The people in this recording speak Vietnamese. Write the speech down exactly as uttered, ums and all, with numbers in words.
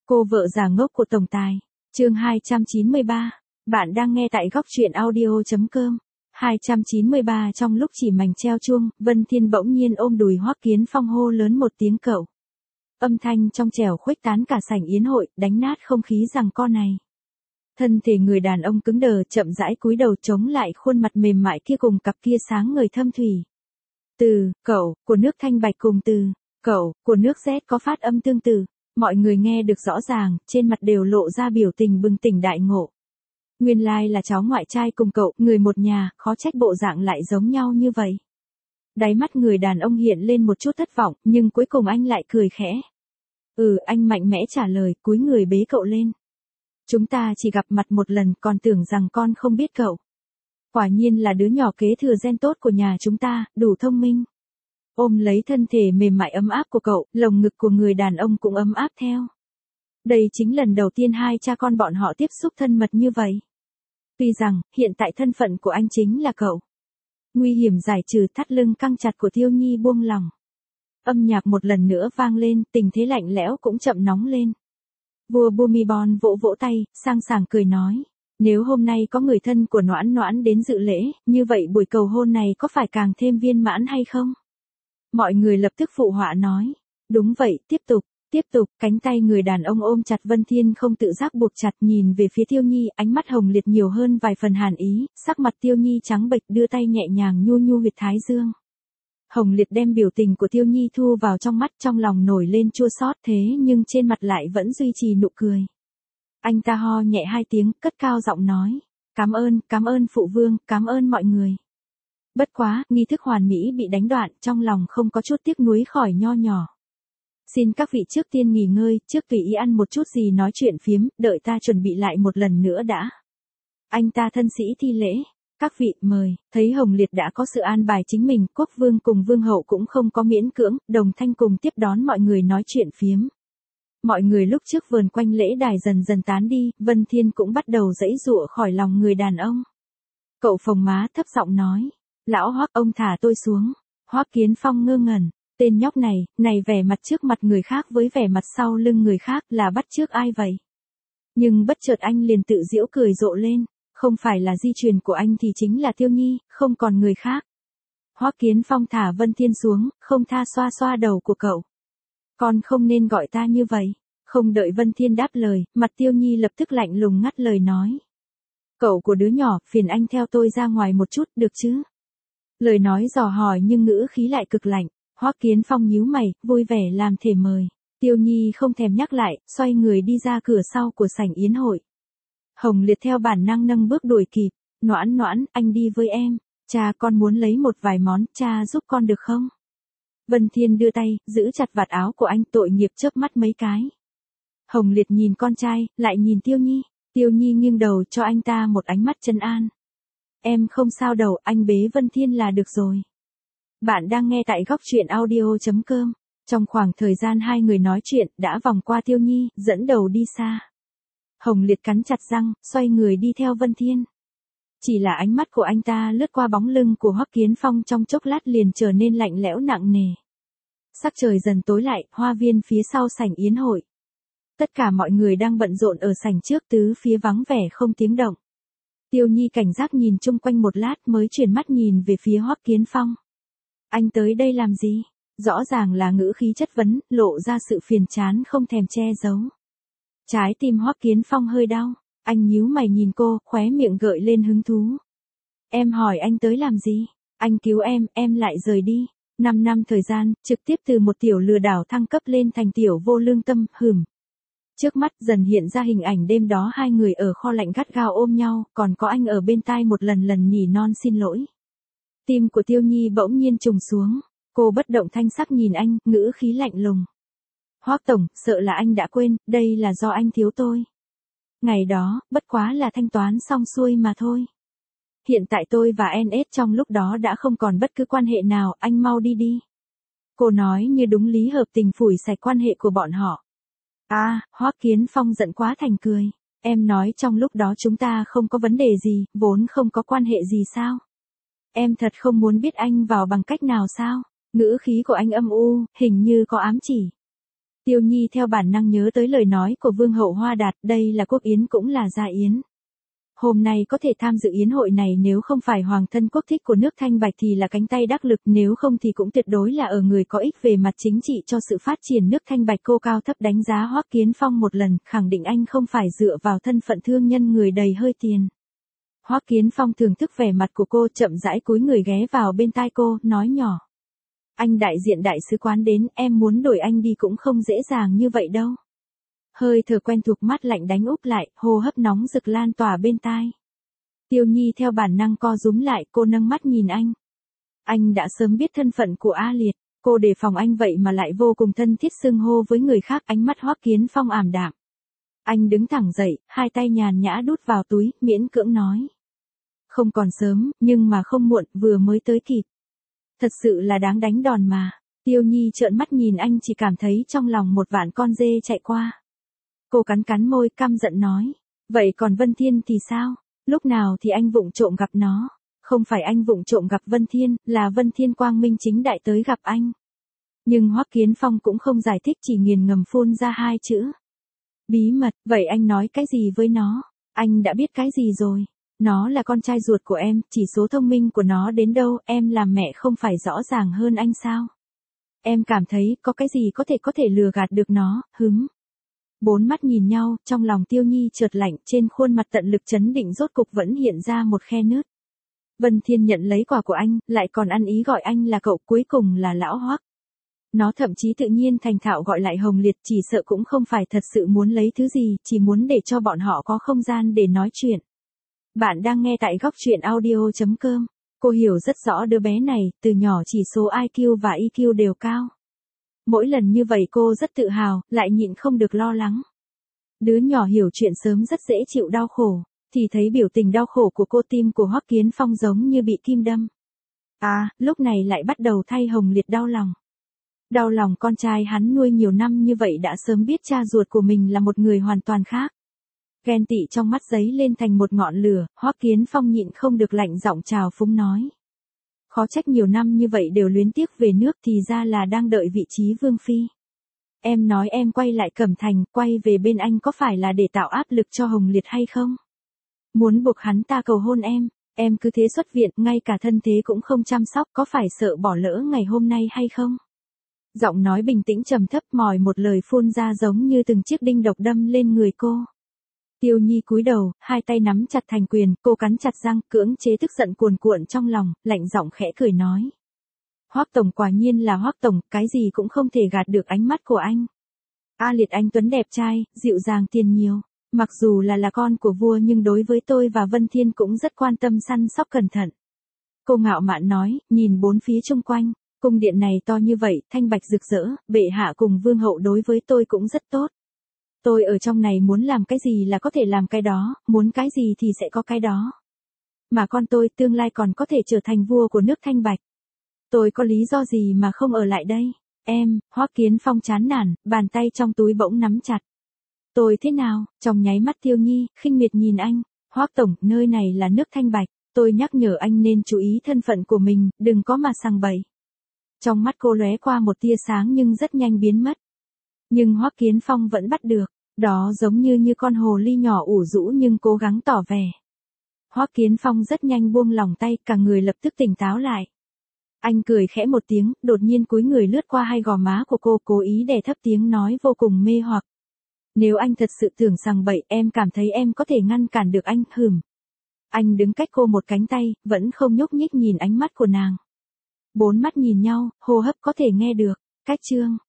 Cô vợ già ngốc của tổng tài. Chương hai trăm chín mươi ba. Bạn đang nghe tại góc truyện audio chấm com. hai trăm chín mươi ba Trong lúc chỉ mảnh treo chuông, Vân Thiên bỗng nhiên ôm đùi Hoắc Kiến Phong hô lớn một tiếng cậu. Âm thanh trong trẻo khuếch tán cả sảnh yến hội, đánh nát không khí rằng co này. Thân thể người đàn ông cứng đờ, chậm rãi cúi đầu chống lại khuôn mặt mềm mại kia cùng cặp kia sáng ngời thâm thủy. Từ cậu của nước Thanh Bạch cùng từ cậu của nước Z có phát âm tương tự, mọi người nghe được rõ ràng, trên mặt đều lộ ra biểu tình bừng tỉnh đại ngộ. Nguyên lai là cháu ngoại trai cùng cậu, người một nhà, khó trách bộ dạng lại giống nhau như vậy. Đáy mắt người đàn ông hiện lên một chút thất vọng, nhưng cuối cùng anh lại cười khẽ. Ừ, anh mạnh mẽ trả lời, cúi người bế cậu lên. Chúng ta chỉ gặp mặt một lần, còn tưởng rằng con không biết cậu. Quả nhiên là đứa nhỏ kế thừa gen tốt của nhà chúng ta, đủ thông minh. Ôm lấy thân thể mềm mại ấm áp của cậu, lồng ngực của người đàn ông cũng ấm áp theo. Đây chính lần đầu tiên hai cha con bọn họ tiếp xúc thân mật như vậy. Tuy rằng, hiện tại thân phận của anh chính là cậu. Nguy hiểm giải trừ, thắt lưng căng chặt của Tiêu Nhi buông lỏng. Âm nhạc một lần nữa vang lên, tình thế lạnh lẽo cũng chậm nóng lên. Vua Bhumibol vỗ vỗ tay, sang sảng cười nói. Nếu hôm nay có người thân của Noãn Noãn đến dự lễ, như vậy buổi cầu hôn này có phải càng thêm viên mãn hay không? Mọi người lập tức phụ họa nói. Đúng vậy, tiếp tục, tiếp tục, cánh tay người đàn ông ôm chặt Vân Thiên không tự giác buộc chặt, nhìn về phía Tiêu Nhi, ánh mắt hồng liệt nhiều hơn vài phần hàn ý, sắc mặt Tiêu Nhi trắng bệch, đưa tay nhẹ nhàng nhu nhu huyệt thái dương. Hồng liệt đem biểu tình của Tiêu Nhi thu vào trong mắt, trong lòng nổi lên chua xót, thế nhưng trên mặt lại vẫn duy trì nụ cười. Anh ta ho nhẹ hai tiếng, cất cao giọng nói. Cảm ơn, cảm ơn phụ vương, cảm ơn mọi người. Bất quá, nghi thức hoàn mỹ bị đánh đoạn, trong lòng không có chút tiếc nuối khỏi nho nhỏ. Xin các vị trước tiên nghỉ ngơi, trước tùy ý ăn một chút gì nói chuyện phiếm, đợi ta chuẩn bị lại một lần nữa đã. Anh ta thân sĩ thi lễ. Các vị, mời. Thấy Hồng Liệt đã có sự an bài chính mình, quốc vương cùng vương hậu cũng không có miễn cưỡng, đồng thanh cùng tiếp đón mọi người nói chuyện phiếm. Mọi người lúc trước vườn quanh lễ đài dần dần tán đi, Vân Thiên cũng bắt đầu giãy giụa khỏi lòng người đàn ông. Cậu phồng má thấp giọng nói. Lão Hoắc, ông thả tôi xuống. Hoắc Kiến Phong ngơ ngẩn. Tên nhóc này, này vẻ mặt trước mặt người khác với vẻ mặt sau lưng người khác là bắt chước ai vậy? Nhưng bất chợt anh liền tự giễu cười rộ lên. Không phải là di truyền của anh thì chính là Tiêu Nhi, không còn người khác. Hoắc Kiến Phong thả Vân Thiên xuống, không tha xoa xoa đầu của cậu. Con không nên gọi ta như vậy. Không đợi Vân Thiên đáp lời, mặt Tiêu Nhi lập tức lạnh lùng ngắt lời nói. Cậu của đứa nhỏ, phiền anh theo tôi ra ngoài một chút, được chứ? Lời nói dò hỏi nhưng ngữ khí lại cực lạnh. Hoắc Kiến Phong nhíu mày, vui vẻ làm thể mời. Tiêu Nhi không thèm nhắc lại, xoay người đi ra cửa sau của sảnh yến hội. Hồng Liệt theo bản năng nâng bước đuổi kịp. Noãn Noãn, anh đi với em. Cha, con muốn lấy một vài món, cha giúp con được không? Vân Thiên đưa tay, giữ chặt vạt áo của anh, tội nghiệp chớp mắt mấy cái. Hồng Liệt nhìn con trai, lại nhìn Tiêu Nhi. Tiêu Nhi nghiêng đầu cho anh ta một ánh mắt trấn an. Em không sao đâu, anh bế Vân Thiên là được rồi. Bạn đang nghe tại góc truyện audio chấm com. Trong khoảng thời gian hai người nói chuyện, đã vòng qua Tiêu Nhi, dẫn đầu đi xa. Hồng Liệt cắn chặt răng, xoay người đi theo Vân Thiên. Chỉ là ánh mắt của anh ta lướt qua bóng lưng của Hoắc Kiến Phong trong chốc lát liền trở nên lạnh lẽo nặng nề. Sắc trời dần tối lại, hoa viên phía sau sảnh yến hội. Tất cả mọi người đang bận rộn ở sảnh trước, tứ phía vắng vẻ không tiếng động. Tiêu Nhi cảnh giác nhìn chung quanh một lát mới chuyển mắt nhìn về phía Hoắc Kiến Phong. Anh tới đây làm gì? Rõ ràng là ngữ khí chất vấn, lộ ra sự phiền chán không thèm che giấu. Trái tim Hoắc Kiến Phong hơi đau, anh nhíu mày nhìn cô, khóe miệng gợi lên hứng thú. Em hỏi anh tới làm gì? Anh cứu em, em lại rời đi. Năm năm thời gian, trực tiếp từ một tiểu lừa đảo thăng cấp lên thành tiểu vô lương tâm, hừm. Trước mắt dần hiện ra hình ảnh đêm đó hai người ở kho lạnh gắt gao ôm nhau, còn có anh ở bên tai một lần lần nỉ non xin lỗi. Tim của Tiêu Nhi bỗng nhiên trùng xuống, cô bất động thanh sắc nhìn anh, ngữ khí lạnh lùng. Hoắc tổng, sợ là anh đã quên, đây là do anh thiếu tôi. Ngày đó, bất quá là thanh toán xong xuôi mà thôi. Hiện tại tôi và en ét trong lúc đó đã không còn bất cứ quan hệ nào, anh mau đi đi. Cô nói như đúng lý hợp tình phủi sạch quan hệ của bọn họ. À, Hoắc Kiến Phong giận quá thành cười. Em nói trong lúc đó chúng ta không có vấn đề gì, vốn không có quan hệ gì sao? Em thật không muốn biết anh vào bằng cách nào sao? Ngữ khí của anh âm u, hình như có ám chỉ. Tiêu Nhi theo bản năng nhớ tới lời nói của Vương hậu Hoa Đạt, đây là quốc yến cũng là gia yến. Hôm nay có thể tham dự yến hội này nếu không phải hoàng thân quốc thích của nước Thanh Bạch thì là cánh tay đắc lực, nếu không thì cũng tuyệt đối là ở người có ích về mặt chính trị cho sự phát triển nước Thanh Bạch. Cô cao thấp đánh giá Hoắc Kiến Phong một lần, khẳng định anh không phải dựa vào thân phận thương nhân người đầy hơi tiền. Hoắc Kiến Phong thưởng thức vẻ mặt của cô, chậm rãi cúi người ghé vào bên tai cô, nói nhỏ. Anh đại diện đại sứ quán đến, em muốn đổi anh đi cũng không dễ dàng như vậy đâu. Hơi thở quen thuộc mát lạnh đánh úp lại, hô hấp nóng rực lan tỏa bên tai. Tiêu Nhi theo bản năng co rúm lại, cô nâng mắt nhìn anh. Anh đã sớm biết thân phận của A Liệt, cô đề phòng anh vậy mà lại vô cùng thân thiết xưng hô với người khác. Ánh mắt Hoắc Kiến Phong ảm đạm. Anh đứng thẳng dậy, hai tay nhàn nhã đút vào túi, miễn cưỡng nói. Không còn sớm, nhưng mà không muộn, vừa mới tới kịp. Thật sự là đáng đánh đòn mà. Tiêu Nhi trợn mắt nhìn anh, chỉ cảm thấy trong lòng một vạn con dê chạy qua. Cô cắn cắn môi, căm giận nói. Vậy còn Vân Thiên thì sao? Lúc nào thì anh vụng trộm gặp nó? Không phải anh vụng trộm gặp Vân Thiên, là Vân Thiên quang minh chính đại tới gặp anh. Nhưng Hoắc Kiến Phong cũng không giải thích, chỉ nghiền ngầm phun ra hai chữ. Bí mật, vậy anh nói cái gì với nó? Anh đã biết cái gì rồi? Nó là con trai ruột của em, chỉ số thông minh của nó đến đâu, em làm mẹ không phải rõ ràng hơn anh sao? Em cảm thấy có cái gì có thể có thể lừa gạt được nó, hứng. Bốn mắt nhìn nhau, trong lòng Tiêu Nhi chợt lạnh, trên khuôn mặt tận lực trấn định rốt cục vẫn hiện ra một khe nứt. Vân Thiên nhận lấy quà của anh, lại còn ăn ý gọi anh là cậu, cuối cùng là lão Hoắc. Nó thậm chí tự nhiên thành thạo gọi lại Hồng Liệt, chỉ sợ cũng không phải thật sự muốn lấy thứ gì, chỉ muốn để cho bọn họ có không gian để nói chuyện. Bạn đang nghe tại góc truyện audio chấm com. Cô hiểu rất rõ đứa bé này, từ nhỏ chỉ số I Q và E Q đều cao. Mỗi lần như vậy cô rất tự hào, lại nhịn không được lo lắng. Đứa nhỏ hiểu chuyện sớm rất dễ chịu đau khổ, thì thấy biểu tình đau khổ của cô, tim của Hoắc Kiến Phong giống như bị kim đâm. À, lúc này lại bắt đầu thay Hồng Liệt đau lòng. Đau lòng con trai hắn nuôi nhiều năm như vậy đã sớm biết cha ruột của mình là một người hoàn toàn khác. Ghen tị trong mắt giấy lên thành một ngọn lửa, Hoắc Kiến Phong nhịn không được lạnh giọng trào phúng nói. Khó trách nhiều năm như vậy đều luyến tiếc về nước, thì ra là đang đợi vị trí vương phi. Em nói em quay lại Cẩm Thành, quay về bên anh có phải là để tạo áp lực cho Hồng Liệt hay không? Muốn buộc hắn ta cầu hôn em, em cứ thế xuất viện, ngay cả thân thế cũng không chăm sóc, có phải sợ bỏ lỡ ngày hôm nay hay không? Giọng nói bình tĩnh trầm thấp, mỏi một lời phun ra giống như từng chiếc đinh độc đâm lên người cô. Tiêu Nhi cúi đầu, hai tay nắm chặt thành quyền, cô cắn chặt răng, cưỡng chế tức giận cuồn cuộn trong lòng, lạnh giọng khẽ cười nói. Hoắc tổng quả nhiên là Hoắc tổng, cái gì cũng không thể gạt được ánh mắt của anh. A Liệt anh tuấn đẹp trai, dịu dàng tiền nhiều, mặc dù là là con của vua nhưng đối với tôi và Vân Thiên cũng rất quan tâm săn sóc cẩn thận. Cô ngạo mạn nói, nhìn bốn phía xung quanh, cung điện này to như vậy, thanh bạch rực rỡ, bệ hạ cùng vương hậu đối với tôi cũng rất tốt. Tôi ở trong này muốn làm cái gì là có thể làm cái đó, muốn cái gì thì sẽ có cái đó. Mà con tôi tương lai còn có thể trở thành vua của nước Thanh Bạch. Tôi có lý do gì mà không ở lại đây? Em, Hoắc Kiến Phong chán nản, bàn tay trong túi bỗng nắm chặt. Tôi thế nào? Trong nháy mắt Tiêu Nhi, khinh miệt nhìn anh. Hoắc tổng, nơi này là nước Thanh Bạch. Tôi nhắc nhở anh nên chú ý thân phận của mình, đừng có mà sằng bậy. Trong mắt cô lóe qua một tia sáng nhưng rất nhanh biến mất. Nhưng Hoắc Kiến Phong vẫn bắt được, đó giống như như con hồ ly nhỏ ủ rũ nhưng cố gắng tỏ vẻ. Hoắc Kiến Phong rất nhanh buông lòng tay, cả người lập tức tỉnh táo lại. Anh cười khẽ một tiếng, đột nhiên cúi người lướt qua hai gò má của cô, cố ý đè thấp tiếng nói vô cùng mê hoặc. Nếu anh thật sự tưởng sằng bậy, em cảm thấy em có thể ngăn cản được anh, hừm. Anh đứng cách cô một cánh tay, vẫn không nhúc nhích nhìn ánh mắt của nàng. Bốn mắt nhìn nhau, hô hấp có thể nghe được. Cách chương